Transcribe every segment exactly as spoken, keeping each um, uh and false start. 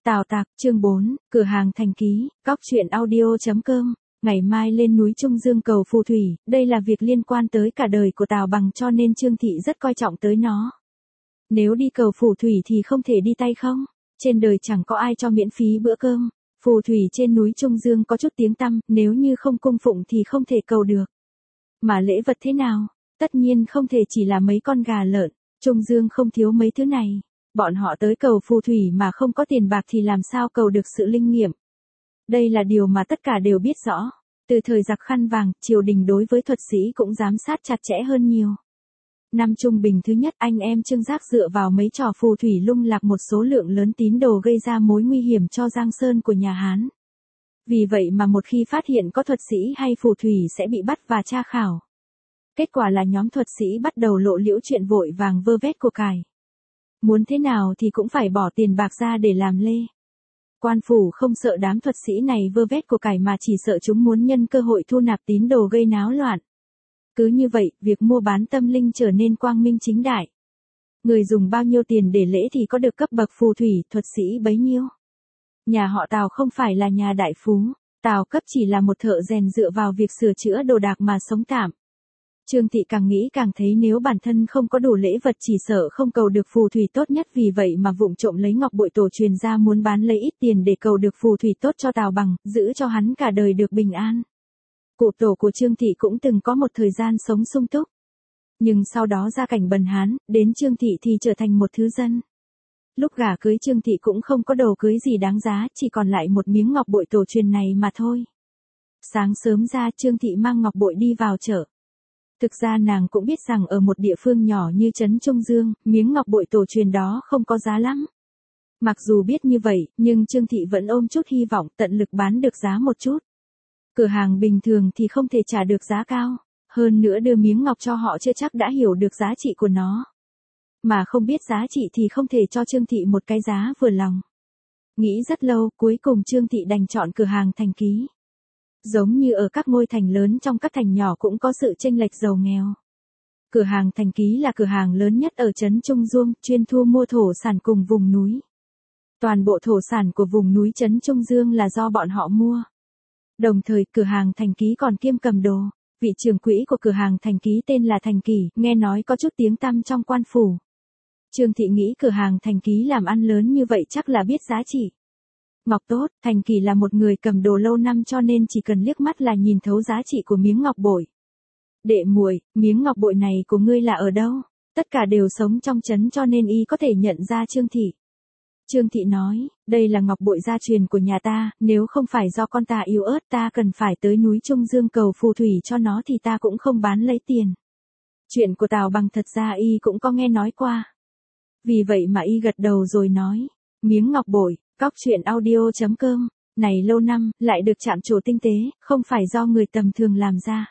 Tào Tạc, chương bốn, cửa hàng Thành Ký, góc truyện audio.com. Ngày mai lên núi Trung Dương cầu phù thủy, đây là việc liên quan tới cả đời của Tào Bằng cho nên Trương Thị rất coi trọng tới nó. Nếu đi cầu phù thủy thì không thể đi tay không, trên đời chẳng có ai cho miễn phí bữa cơm. Phù thủy trên núi Trung Dương có chút tiếng tăm, nếu như không cung phụng thì không thể cầu được. Mà lễ vật thế nào? Tất nhiên không thể chỉ là mấy con gà lợn, Trung Dương không thiếu mấy thứ này. Bọn họ tới cầu phù thủy mà không có tiền bạc thì làm sao cầu được sự linh nghiệm. Đây là điều mà tất cả đều biết rõ. Từ thời giặc khăn vàng, triều đình đối với thuật sĩ cũng giám sát chặt chẽ hơn nhiều. Năm trung bình thứ nhất, anh em Trương Giác dựa vào mấy trò phù thủy lung lạc một số lượng lớn tín đồ gây ra mối nguy hiểm cho Giang Sơn của nhà Hán. Vì vậy mà một khi phát hiện có thuật sĩ hay phù thủy sẽ bị bắt và tra khảo. Kết quả là nhóm thuật sĩ bắt đầu lộ liễu chuyện vội vàng vơ vét của cải. Muốn thế nào thì cũng phải bỏ tiền bạc ra để làm lê. Quan phủ không sợ đám thuật sĩ này vơ vét của cải mà chỉ sợ chúng muốn nhân cơ hội thu nạp tín đồ gây náo loạn. Cứ như vậy, việc mua bán tâm linh trở nên quang minh chính đại. Người dùng bao nhiêu tiền để lễ thì có được cấp bậc phù thủy, thuật sĩ bấy nhiêu. Nhà họ Tào không phải là nhà đại phú, Tào Cấp chỉ là một thợ rèn dựa vào việc sửa chữa đồ đạc mà sống tạm. Trương Thị càng nghĩ càng thấy nếu bản thân không có đủ lễ vật chỉ sợ không cầu được phù thủy tốt nhất, vì vậy mà vụng trộm lấy ngọc bội tổ truyền ra muốn bán lấy ít tiền để cầu được phù thủy tốt cho Tào Bằng, giữ cho hắn cả đời được bình an. Cụ tổ của Trương Thị cũng từng có một thời gian sống sung túc. Nhưng sau đó gia cảnh bần hán, đến Trương Thị thì trở thành một thứ dân. Lúc gả cưới Trương Thị cũng không có đồ cưới gì đáng giá, chỉ còn lại một miếng ngọc bội tổ truyền này mà thôi. Sáng sớm ra Trương Thị mang ngọc bội đi vào chợ. Thực ra nàng cũng biết rằng ở một địa phương nhỏ như trấn Trung Dương, miếng ngọc bội tổ truyền đó không có giá lắm. Mặc dù biết như vậy, nhưng Trương Thị vẫn ôm chút hy vọng tận lực bán được giá một chút. Cửa hàng bình thường thì không thể trả được giá cao, hơn nữa đưa miếng ngọc cho họ chưa chắc đã hiểu được giá trị của nó. Mà không biết giá trị thì không thể cho Trương Thị một cái giá vừa lòng. Nghĩ rất lâu, cuối cùng Trương Thị đành chọn cửa hàng Thành Ký. Giống như ở các ngôi thành lớn trong các thành nhỏ cũng có sự chênh lệch giàu nghèo. Cửa hàng Thành Ký là cửa hàng lớn nhất ở trấn Trung Dương, chuyên thu mua thổ sản cùng vùng núi. Toàn bộ thổ sản của vùng núi trấn Trung Dương là do bọn họ mua. Đồng thời, cửa hàng Thành Ký còn kiêm cầm đồ. Vị trưởng quỹ của cửa hàng Thành Ký tên là Thành Kỷ, nghe nói có chút tiếng tăm trong quan phủ. Trương Thị nghĩ cửa hàng Thành Ký làm ăn lớn như vậy chắc là biết giá trị. Ngọc tốt, Thành Kỷ là một người cầm đồ lâu năm cho nên chỉ cần liếc mắt là nhìn thấu giá trị của miếng ngọc bội. Đệ muội, miếng ngọc bội này của ngươi là ở đâu? Tất cả đều sống trong trấn cho nên y có thể nhận ra Trương Thị. Trương Thị nói, đây là ngọc bội gia truyền của nhà ta, nếu không phải do con ta yếu ớt ta cần phải tới núi Trung Dương cầu phù thủy cho nó thì ta cũng không bán lấy tiền. Chuyện của Tào Bằng thật ra y cũng có nghe nói qua. Vì vậy mà y gật đầu rồi nói, miếng ngọc bội, góc truyện audio.com, này lâu năm, lại được chạm trổ tinh tế, không phải do người tầm thường làm ra.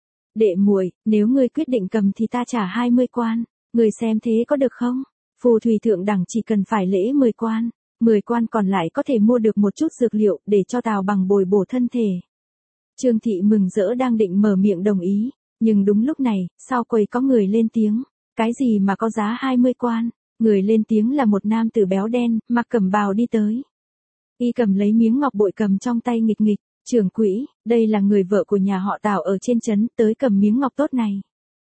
Đệ muội, nếu ngươi quyết định cầm thì ta trả hai mươi quan, ngươi xem thế có được không? Phù thủy thượng đẳng chỉ cần phải lễ mười quan, mười quan còn lại có thể mua được một chút dược liệu để cho Tào Bằng bồi bổ thân thể. Trương Thị mừng rỡ đang định mở miệng đồng ý, nhưng đúng lúc này, sau quầy có người lên tiếng, cái gì mà có giá hai mươi quan? Người lên tiếng là một nam tử béo đen, mặc cẩm bào đi tới. Y cầm lấy miếng ngọc bội cầm trong tay nghịch nghịch, trưởng quỹ, đây là người vợ của nhà họ Tào ở trên trấn, tới cầm miếng ngọc tốt này.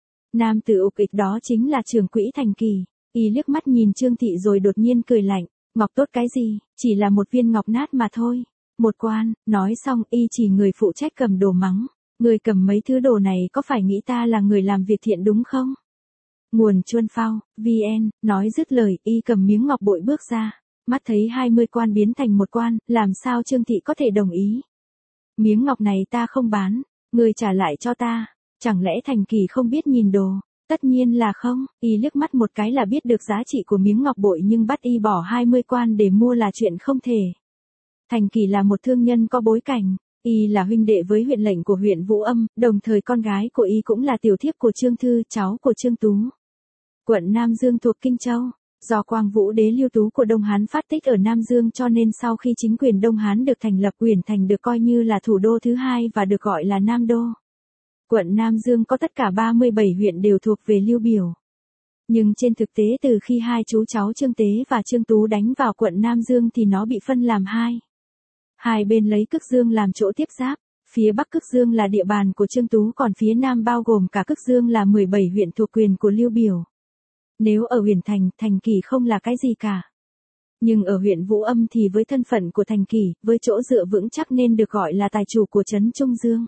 Nam tử ục ịch đó chính là trưởng quỹ Thành Kỷ. Y liếc mắt nhìn Trương Thị rồi đột nhiên cười lạnh, ngọc tốt cái gì, chỉ là một viên ngọc nát mà thôi. Một quan, nói xong y chỉ người phụ trách cầm đồ mắng, người cầm mấy thứ đồ này có phải nghĩ ta là người làm việc thiện đúng không? Nguồn Chuân Phao, vn, nói dứt lời, y cầm miếng ngọc bội bước ra, mắt thấy hai mươi quan biến thành một quan, làm sao Trương Thị có thể đồng ý? Miếng ngọc này ta không bán, người trả lại cho ta, chẳng lẽ Thành Kỷ không biết nhìn đồ? Tất nhiên là không, y liếc mắt một cái là biết được giá trị của miếng ngọc bội nhưng bắt y bỏ hai mươi quan để mua là chuyện không thể. Thành Kỷ là một thương nhân có bối cảnh, y là huynh đệ với huyện lệnh của huyện Vũ Âm, đồng thời con gái của y cũng là tiểu thiếp của Trương Thư, cháu của Trương Tú. Quận Nam Dương thuộc Kinh Châu, do Quang Vũ đế Lưu Tú của Đông Hán phát tích ở Nam Dương cho nên sau khi chính quyền Đông Hán được thành lập, Uyển Thành được coi như là thủ đô thứ hai và được gọi là Nam Đô. Quận Nam Dương có tất cả ba mươi bảy huyện đều thuộc về Lưu Biểu. Nhưng trên thực tế từ khi hai chú cháu Trương Tế và Trương Tú đánh vào quận Nam Dương thì nó bị phân làm hai. Hai bên lấy Cức Dương làm chỗ tiếp giáp, phía Bắc Cức Dương là địa bàn của Trương Tú còn phía Nam bao gồm cả Cức Dương là mười bảy huyện thuộc quyền của Lưu Biểu. Nếu ở Huyền Thành, Thành Kỳ không là cái gì cả. Nhưng ở huyện Vũ Âm thì với thân phận của Thành Kỳ, với chỗ dựa vững chắc nên được gọi là tài chủ của trấn Trung Dương.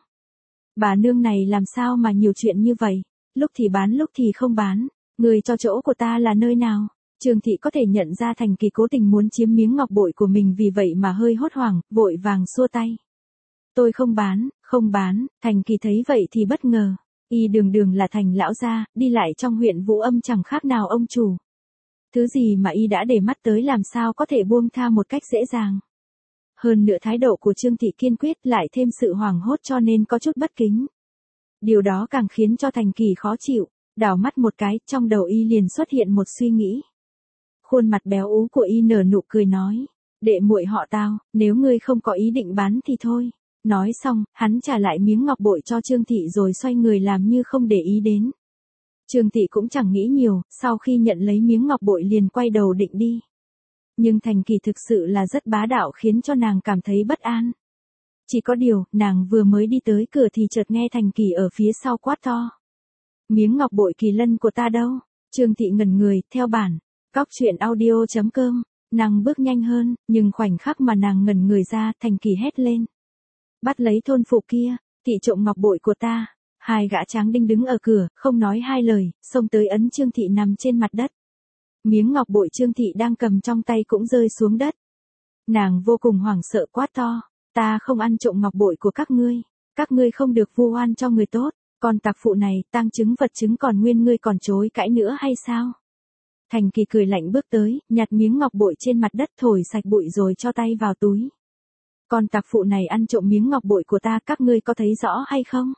Bà nương này làm sao mà nhiều chuyện như vậy, lúc thì bán lúc thì không bán, người cho chỗ của ta là nơi nào? Trương Thị có thể nhận ra Thành Kỳ cố tình muốn chiếm miếng ngọc bội của mình vì vậy mà hơi hốt hoảng, vội vàng xua tay. Tôi không bán, không bán, Thành Kỳ thấy vậy thì bất ngờ. Y đường đường là Thành lão gia, đi lại trong huyện Vũ Âm chẳng khác nào ông chủ. Thứ gì mà y đã để mắt tới làm sao có thể buông tha một cách dễ dàng. Hơn nữa thái độ của Trương Thị kiên quyết lại thêm sự hoảng hốt cho nên có chút bất kính. Điều đó càng khiến cho Thành Kỳ khó chịu, đảo mắt một cái, trong đầu y liền xuất hiện một suy nghĩ. Khuôn mặt béo ú của y nở nụ cười nói, đệ muội họ Tào, nếu ngươi không có ý định bán thì thôi. Nói xong, hắn trả lại miếng ngọc bội cho Trương Thị rồi xoay người làm như không để ý đến. Trương Thị cũng chẳng nghĩ nhiều, sau khi nhận lấy miếng ngọc bội liền quay đầu định đi. Nhưng Thành Kỳ thực sự là rất bá đạo khiến cho nàng cảm thấy bất an. Chỉ có điều, nàng vừa mới đi tới cửa thì chợt nghe Thành Kỳ ở phía sau quát to. Miếng ngọc bội Kỳ Lân của ta đâu? Trương Thị ngẩn người, theo bản, cóc truyện audio chấm com, nàng bước nhanh hơn, nhưng khoảnh khắc mà nàng ngẩn người ra, Thành Kỳ hét lên. Bắt lấy thôn phụ kia, thị trộm ngọc bội của ta. Hai gã tráng đinh đứng ở cửa, không nói hai lời, xông tới ấn Trương Thị nằm trên mặt đất. Miếng ngọc bội Trương Thị đang cầm trong tay cũng rơi xuống đất. Nàng vô cùng hoảng sợ quát to, ta không ăn trộm ngọc bội của các ngươi, các ngươi không được vu oan cho người tốt, còn tặc phụ này, tang chứng vật chứng còn nguyên ngươi còn chối cãi nữa hay sao? Thành Kỳ cười lạnh bước tới, nhặt miếng ngọc bội trên mặt đất thổi sạch bụi rồi cho tay vào túi. Còn tặc phụ này ăn trộm miếng ngọc bội của ta các ngươi có thấy rõ hay không?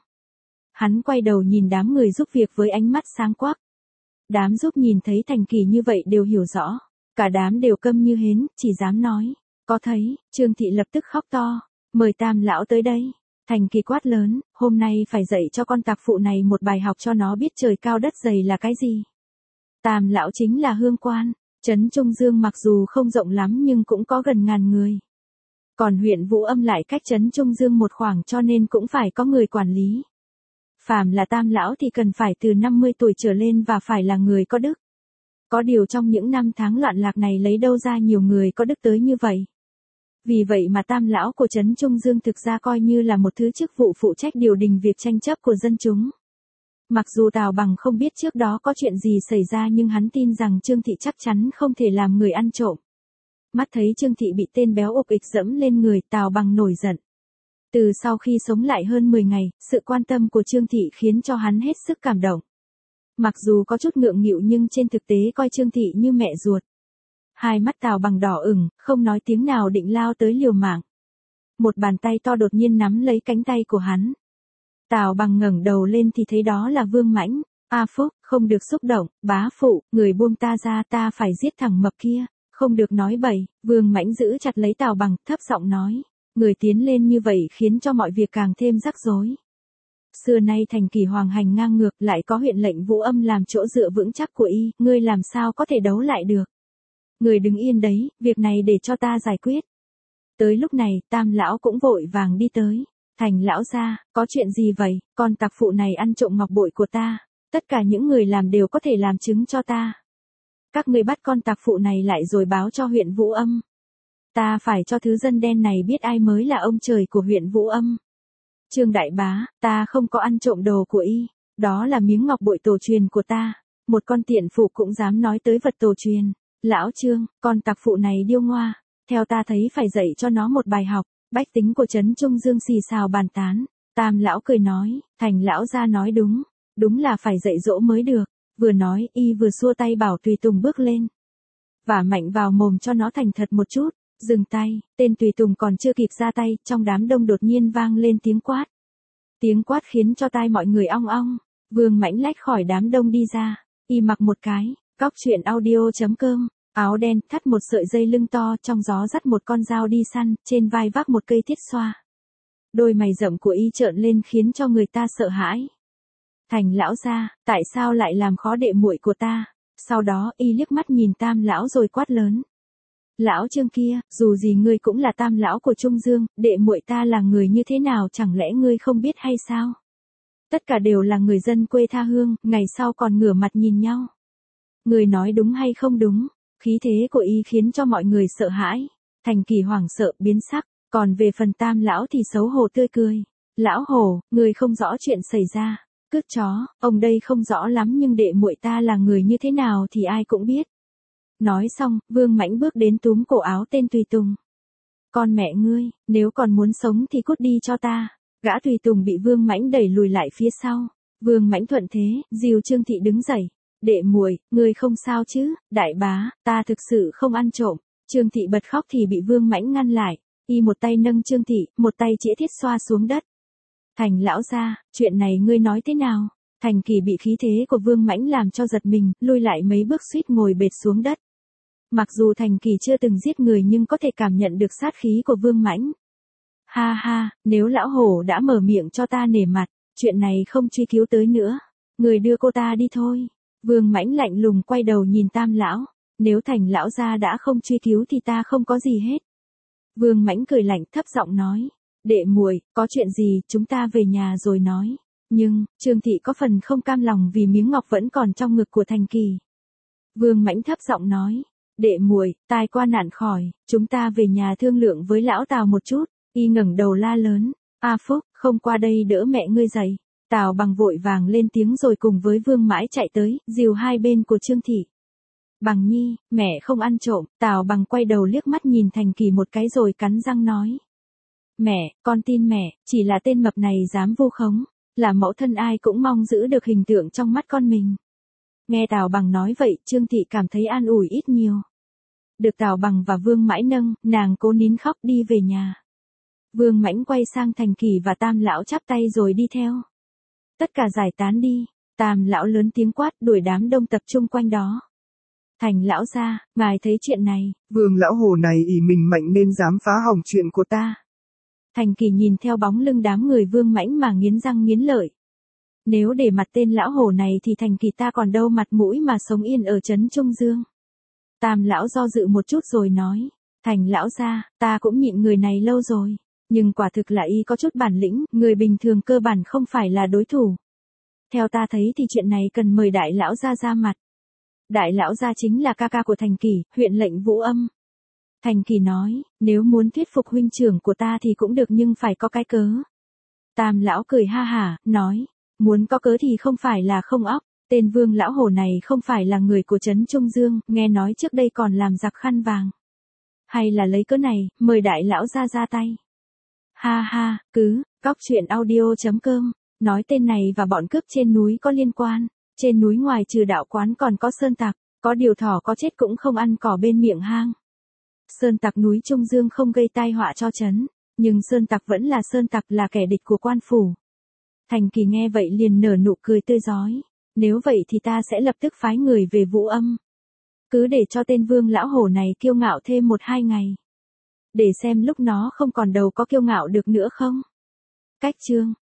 Hắn quay đầu nhìn đám người giúp việc với ánh mắt sáng quắc. Đám giúp nhìn thấy Thành Kỳ như vậy đều hiểu rõ. Cả đám đều câm như hến, chỉ dám nói. Có thấy, Trương Thị lập tức khóc to. Mời Tam lão tới đây. Thành Kỳ quát lớn, hôm nay phải dạy cho con tặc phụ này một bài học cho nó biết trời cao đất dày là cái gì. Tam lão chính là Hương Quan. Trấn Trung Dương mặc dù không rộng lắm nhưng cũng có gần ngàn người. Còn huyện Vũ Âm lại cách trấn Trung Dương một khoảng cho nên cũng phải có người quản lý. Phàm là tam lão thì cần phải từ năm mươi tuổi trở lên và phải là người có đức. Có điều trong những năm tháng loạn lạc này lấy đâu ra nhiều người có đức tới như vậy. Vì vậy mà tam lão của trấn Trung Dương thực ra coi như là một thứ chức vụ phụ trách điều đình việc tranh chấp của dân chúng. Mặc dù Tào Bằng không biết trước đó có chuyện gì xảy ra nhưng hắn tin rằng Trương Thị chắc chắn không thể làm người ăn trộm. Mắt thấy Trương Thị bị tên béo ục ịch dẫm lên người, Tào Bằng nổi giận. Từ sau khi sống lại hơn mười ngày, sự quan tâm của Trương Thị khiến cho hắn hết sức cảm động. Mặc dù có chút ngượng nghịu nhưng trên thực tế coi Trương Thị như mẹ ruột. Hai mắt Tào Bằng đỏ ửng, không nói tiếng nào định lao tới liều mạng. Một bàn tay to đột nhiên nắm lấy cánh tay của hắn. Tào Bằng ngẩng đầu lên thì thấy đó là Vương Mãnh. A Phúc, không được xúc động, bá phụ, người buông ta ra, ta phải giết thằng mập kia. Không được nói bậy, Vương Mãnh giữ chặt lấy Tào Bằng, thấp giọng nói. Người tiến lên như vậy khiến cho mọi việc càng thêm rắc rối. Xưa nay Thành Kỳ hoàng hành ngang ngược lại có huyện lệnh Vũ Âm làm chỗ dựa vững chắc của y, ngươi làm sao có thể đấu lại được. Người đứng yên đấy, việc này để cho ta giải quyết. Tới lúc này, tam lão cũng vội vàng đi tới. Thành lão gia, có chuyện gì vậy, con tặc phụ này ăn trộm ngọc bội của ta, tất cả những người làm đều có thể làm chứng cho ta. Các ngươi bắt con tặc phụ này lại rồi báo cho huyện Vũ Âm. Ta phải cho thứ dân đen này biết ai mới là ông trời của huyện Vũ Âm. Trương đại bá, ta không có ăn trộm đồ của y, đó là miếng ngọc bội tổ truyền của ta. Một con tiện phụ cũng dám nói tới vật tổ truyền. Lão Trương, con tặc phụ này điêu ngoa, theo ta thấy phải dạy cho nó một bài học. Bách tính của trấn Trung Dương xì xào bàn tán. Tam lão cười nói, Thành lão gia nói đúng, đúng là phải dạy dỗ mới được. Vừa nói y vừa xua tay bảo tùy tùng bước lên. Vả mạnh vào mồm cho nó thành thật một chút. Dừng tay, tên tùy tùng còn chưa kịp ra tay, trong đám đông đột nhiên vang lên tiếng quát. Tiếng quát khiến cho tai mọi người ong ong. Vương Mãnh lách khỏi đám đông đi ra, y mặc một cái, cóc truyện audio chấm com, áo đen, thắt một sợi dây lưng to, trong gió dắt một con dao đi săn, trên vai vác một cây thiết xoa. Đôi mày rậm của y trợn lên khiến cho người ta sợ hãi. Thành lão gia, tại sao lại làm khó đệ muội của ta? Sau đó y liếc mắt nhìn Tam lão rồi quát lớn. Lão Trương kia, dù gì ngươi cũng là Tam lão của Trung Dương, đệ muội ta là người như thế nào chẳng lẽ ngươi không biết hay sao? Tất cả đều là người dân quê tha hương, ngày sau còn ngửa mặt nhìn nhau. Người nói đúng hay không đúng, khí thế của y khiến cho mọi người sợ hãi. Thành Kỳ hoảng sợ biến sắc, còn về phần Tam lão thì xấu hổ tươi cười. Lão Hồ, người không rõ chuyện xảy ra. Cướp chó, ông đây không rõ lắm nhưng đệ muội ta là người như thế nào thì ai cũng biết. Nói xong, Vương Mãnh bước đến túm cổ áo tên tùy tùng. Con mẹ ngươi, nếu còn muốn sống thì cút đi cho ta. Gã tùy tùng bị Vương Mãnh đẩy lùi lại phía sau. Vương Mãnh thuận thế, dìu Trương Thị đứng dậy. Đệ muội, ngươi không sao chứ? Đại bá, ta thực sự không ăn trộm. Trương Thị bật khóc thì bị Vương Mãnh ngăn lại. Y một tay nâng Trương Thị, một tay chĩa thiết xoa xuống đất. Thành lão gia, chuyện này ngươi nói thế nào? Thành Kỳ bị khí thế của Vương Mãnh làm cho giật mình, lui lại mấy bước suýt ngồi bệt xuống đất. Mặc dù Thành Kỳ chưa từng giết người nhưng có thể cảm nhận được sát khí của Vương Mãnh. Ha ha, nếu lão hổ đã mở miệng cho ta nể mặt, chuyện này không truy cứu tới nữa. Người đưa cô ta đi thôi. Vương Mãnh lạnh lùng quay đầu nhìn Tam lão. Nếu Thành lão gia đã không truy cứu thì ta không có gì hết. Vương Mãnh cười lạnh thấp giọng nói. Đệ muội, có chuyện gì chúng ta về nhà rồi nói. Nhưng, Trương Thị có phần không cam lòng vì miếng ngọc vẫn còn trong ngực của Thành Kỳ. Vương Mãnh thấp giọng nói. Đệ muội, tai qua nạn khỏi, chúng ta về nhà thương lượng với lão Tào một chút. Y ngẩng đầu la lớn. A Phúc, không qua đây đỡ mẹ ngươi dậy. Tào Bằng vội vàng lên tiếng rồi cùng với Vương Mãi chạy tới, dìu hai bên của Trương Thị. Bằng nhi, mẹ không ăn trộm. Tào Bằng quay đầu liếc mắt nhìn Thành Kỳ một cái rồi cắn răng nói. Mẹ, con tin mẹ, chỉ là tên mập này dám vu khống. Là mẫu thân ai cũng mong giữ được hình tượng trong mắt con mình. Nghe Tào Bằng nói vậy, Trương Thị cảm thấy an ủi ít nhiều. Được Tào Bằng và Vương Mãi nâng, nàng cố nín khóc đi về nhà. Vương Mãnh quay sang Thành Kỳ và Tam lão chắp tay rồi đi theo. Tất cả giải tán đi. Tam lão lớn tiếng quát đuổi đám đông tập trung quanh đó. Thành lão gia, ngài thấy chuyện này. Vương lão hồ này ỷ mình mạnh nên dám phá hỏng chuyện của ta. Thành Kỳ nhìn theo bóng lưng đám người Vương Mãnh mà nghiến răng nghiến lợi. Nếu để mặt tên lão hồ này thì Thành Kỳ ta còn đâu mặt mũi mà sống yên ở trấn Trung Dương. Tam lão do dự một chút rồi nói. Thành lão gia, ta cũng nhịn người này lâu rồi. Nhưng quả thực là y có chút bản lĩnh, người bình thường cơ bản không phải là đối thủ. Theo ta thấy thì chuyện này cần mời đại lão gia ra mặt. Đại lão gia chính là ca ca của Thành Kỳ, huyện lệnh Vũ Âm. Thành Kỳ nói, nếu muốn thuyết phục huynh trưởng của ta thì cũng được nhưng phải có cái cớ. Tam lão cười ha hả, nói, muốn có cớ thì không phải là không óc. Tên Vương lão hồ này không phải là người của trấn Trung Dương, nghe nói trước đây còn làm giặc khăn vàng. Hay là lấy cớ này, mời đại lão gia ra tay. Ha ha, cứ, cóc truyện audio chấm com, nói tên này và bọn cướp trên núi có liên quan. Trên núi ngoài trừ đạo quán còn có sơn tặc, có điều thỏ có chết cũng không ăn cỏ bên miệng hang. Sơn tặc núi Trung Dương không gây tai họa cho trấn, nhưng sơn tặc vẫn là sơn tặc, là kẻ địch của quan phủ. Thành Kỳ nghe vậy liền nở nụ cười tươi rói. Nếu vậy thì ta sẽ lập tức phái người về Vũ Âm. Cứ để cho tên Vương lão hổ này kiêu ngạo thêm một hai ngày. Để xem lúc nó không còn đầu có kiêu ngạo được nữa không. Cách chương